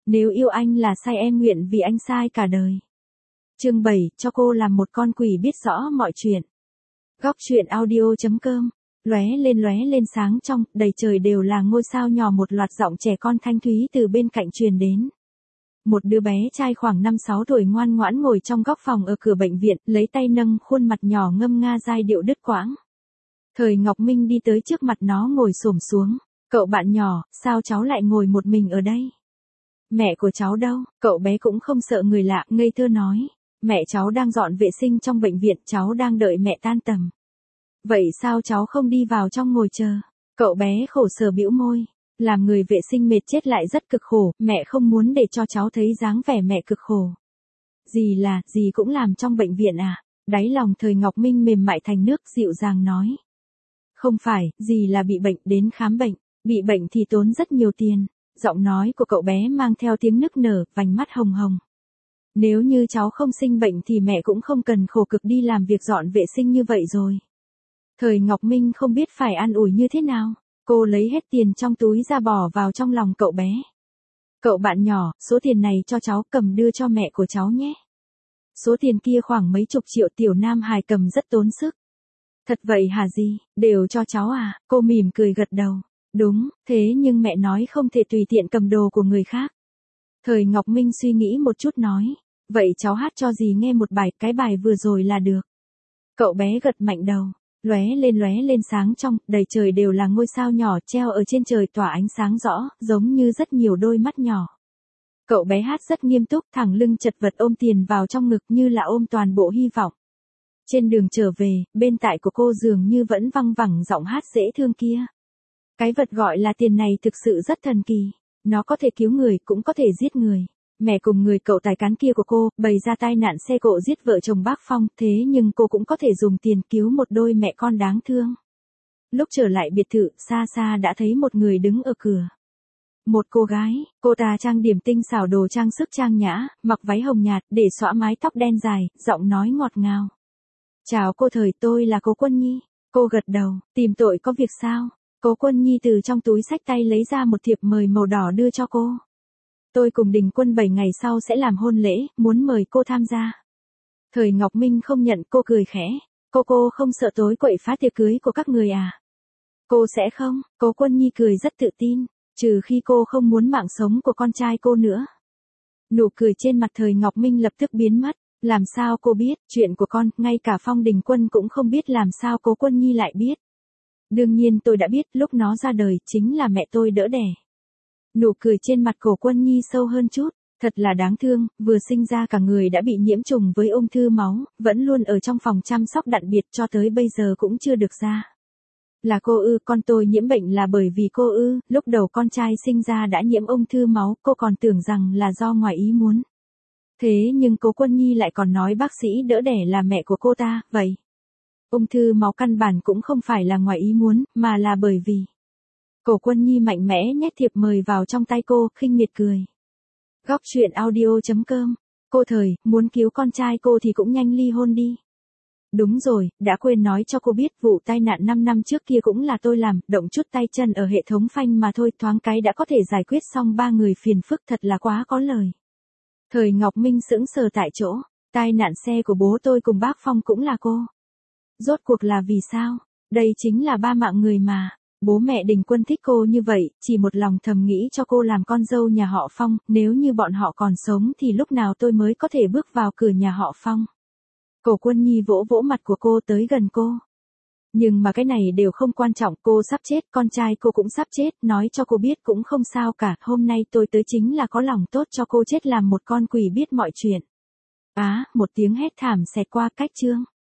Nếu yêu anh là sai em nguyện vì anh sai cả đời. Chương 7, cho cô làm một con quỷ biết rõ mọi chuyện. Góc truyện audio.com. Lóe lên sáng trong, đầy trời đều là ngôi sao nhỏ, một loạt giọng trẻ con thanh thúy từ bên cạnh truyền đến. Một đứa bé trai khoảng 5-6 tuổi ngoan ngoãn ngồi trong góc phòng ở cửa bệnh viện, lấy tay nâng khuôn mặt nhỏ ngâm nga giai điệu đứt quãng. Thời Ngọc Minh đi tới trước mặt nó ngồi xổm xuống. Cậu bạn nhỏ, sao cháu lại ngồi một mình ở đây? Mẹ của cháu đâu? Cậu bé cũng không sợ người lạ, ngây thơ nói. Mẹ cháu đang dọn vệ sinh trong bệnh viện, cháu đang đợi mẹ tan tầm. Vậy sao cháu không đi vào trong ngồi chờ? Cậu bé khổ sở bĩu môi. Làm người vệ sinh mệt chết lại rất cực khổ, mẹ không muốn để cho cháu thấy dáng vẻ mẹ cực khổ. Dì cũng làm trong bệnh viện à? Đáy lòng Thời Ngọc Minh mềm mại thành nước, dịu dàng nói. Không phải, dì là bị bệnh, đến khám bệnh. Bị bệnh thì tốn rất nhiều tiền. Giọng nói của cậu bé mang theo tiếng nức nở, vành mắt hồng hồng. Nếu như cháu không sinh bệnh thì mẹ cũng không cần khổ cực đi làm việc dọn vệ sinh như vậy rồi. Thời Ngọc Minh không biết phải an ủi như thế nào. Cô lấy hết tiền trong túi ra bỏ vào trong lòng cậu bé. Cậu bạn nhỏ, số tiền này cho cháu, cầm đưa cho mẹ của cháu nhé. Số tiền kia khoảng mấy chục triệu, Tiểu Nam Hải cầm rất tốn sức. Thật vậy hả dì, đều cho cháu à? Cô mỉm cười gật đầu. Đúng, thế nhưng mẹ nói không thể tùy tiện cầm đồ của người khác. Thời Ngọc Minh suy nghĩ một chút nói. Vậy cháu hát cho dì nghe một bài, cái bài vừa rồi là được. Cậu bé gật mạnh đầu. Lóe lên sáng trong, đầy trời đều là ngôi sao nhỏ treo ở trên trời tỏa ánh sáng rõ, giống như rất nhiều đôi mắt nhỏ. Cậu bé hát rất nghiêm túc, thẳng lưng chật vật ôm tiền vào trong ngực như là ôm toàn bộ hy vọng. Trên đường trở về, bên tai của cô dường như vẫn văng vẳng giọng hát dễ thương kia. Cái vật gọi là tiền này thực sự rất thần kỳ. Nó có thể cứu người, cũng có thể giết người. Mẹ cùng người cậu tài cán kia của cô, bày ra tai nạn xe cộ giết vợ chồng bác Phong, thế nhưng cô cũng có thể dùng tiền cứu một đôi mẹ con đáng thương. Lúc trở lại biệt thự, xa xa đã thấy một người đứng ở cửa. Một cô gái, cô ta trang điểm tinh xảo, đồ trang sức trang nhã, mặc váy hồng nhạt, để xõa mái tóc đen dài, giọng nói ngọt ngào. Chào cô Thời, tôi là cô Quân Nhi. Cô gật đầu, tìm tội có việc sao? Cố Quân Nhi từ trong túi xách tay lấy ra một thiệp mời màu đỏ đưa cho cô. Tôi cùng Đình Quân 7 ngày sau sẽ làm hôn lễ, muốn mời cô tham gia. Thời Ngọc Minh không nhận, cô cười khẽ. Cô không sợ tối quậy phá tiệc cưới của các người à? Cô sẽ không, Cố Quân Nhi cười rất tự tin, trừ khi cô không muốn mạng sống của con trai cô nữa. Nụ cười trên mặt Thời Ngọc Minh lập tức biến mất. Làm sao cô biết, chuyện của con, ngay cả Phong Đình Quân cũng không biết, làm sao Cố Quân Nhi lại biết. Đương nhiên tôi đã biết, lúc nó ra đời, chính là mẹ tôi đỡ đẻ. Nụ cười trên mặt Cố Quân Nhi sâu hơn chút, thật là đáng thương, vừa sinh ra cả người đã bị nhiễm trùng với ung thư máu, vẫn luôn ở trong phòng chăm sóc đặc biệt cho tới bây giờ cũng chưa được ra. Là cô ư? Con tôi nhiễm bệnh là bởi vì cô ư? Lúc đầu con trai sinh ra đã nhiễm ung thư máu, cô còn tưởng rằng là do ngoài ý muốn. Thế nhưng Cố Quân Nhi lại còn nói bác sĩ đỡ đẻ là mẹ của cô ta, vậy. Ung thư máu căn bản cũng không phải là ngoài ý muốn, mà là bởi vì. Cố Quân Nhi mạnh mẽ nhét thiệp mời vào trong tay cô, khinh miệt cười. Góc truyện audio.com. Cô Thời, muốn cứu con trai cô thì cũng nhanh ly hôn đi. Đúng rồi, đã quên nói cho cô biết, vụ tai nạn 5 năm trước kia cũng là tôi làm, động chút tay chân ở hệ thống phanh mà thôi, thoáng cái đã có thể giải quyết xong 3 người phiền phức, thật là quá có lời. Thời Ngọc Minh sững sờ tại chỗ, tai nạn xe của bố tôi cùng bác Phong cũng là cô. Rốt cuộc là vì sao? Đây chính là 3 mạng người mà. Bố mẹ Đình Quân thích cô như vậy, chỉ một lòng thầm nghĩ cho cô làm con dâu nhà họ Phong, nếu như bọn họ còn sống thì lúc nào tôi mới có thể bước vào cửa nhà họ Phong. Cố Quân Nhi vỗ vỗ mặt của cô, tới gần cô. Nhưng mà cái này đều không quan trọng, cô sắp chết, con trai cô cũng sắp chết, nói cho cô biết cũng không sao cả, hôm nay tôi tới chính là có lòng tốt cho cô chết làm một con quỷ biết mọi chuyện. Á, một tiếng hét thảm xẹt qua cách chương.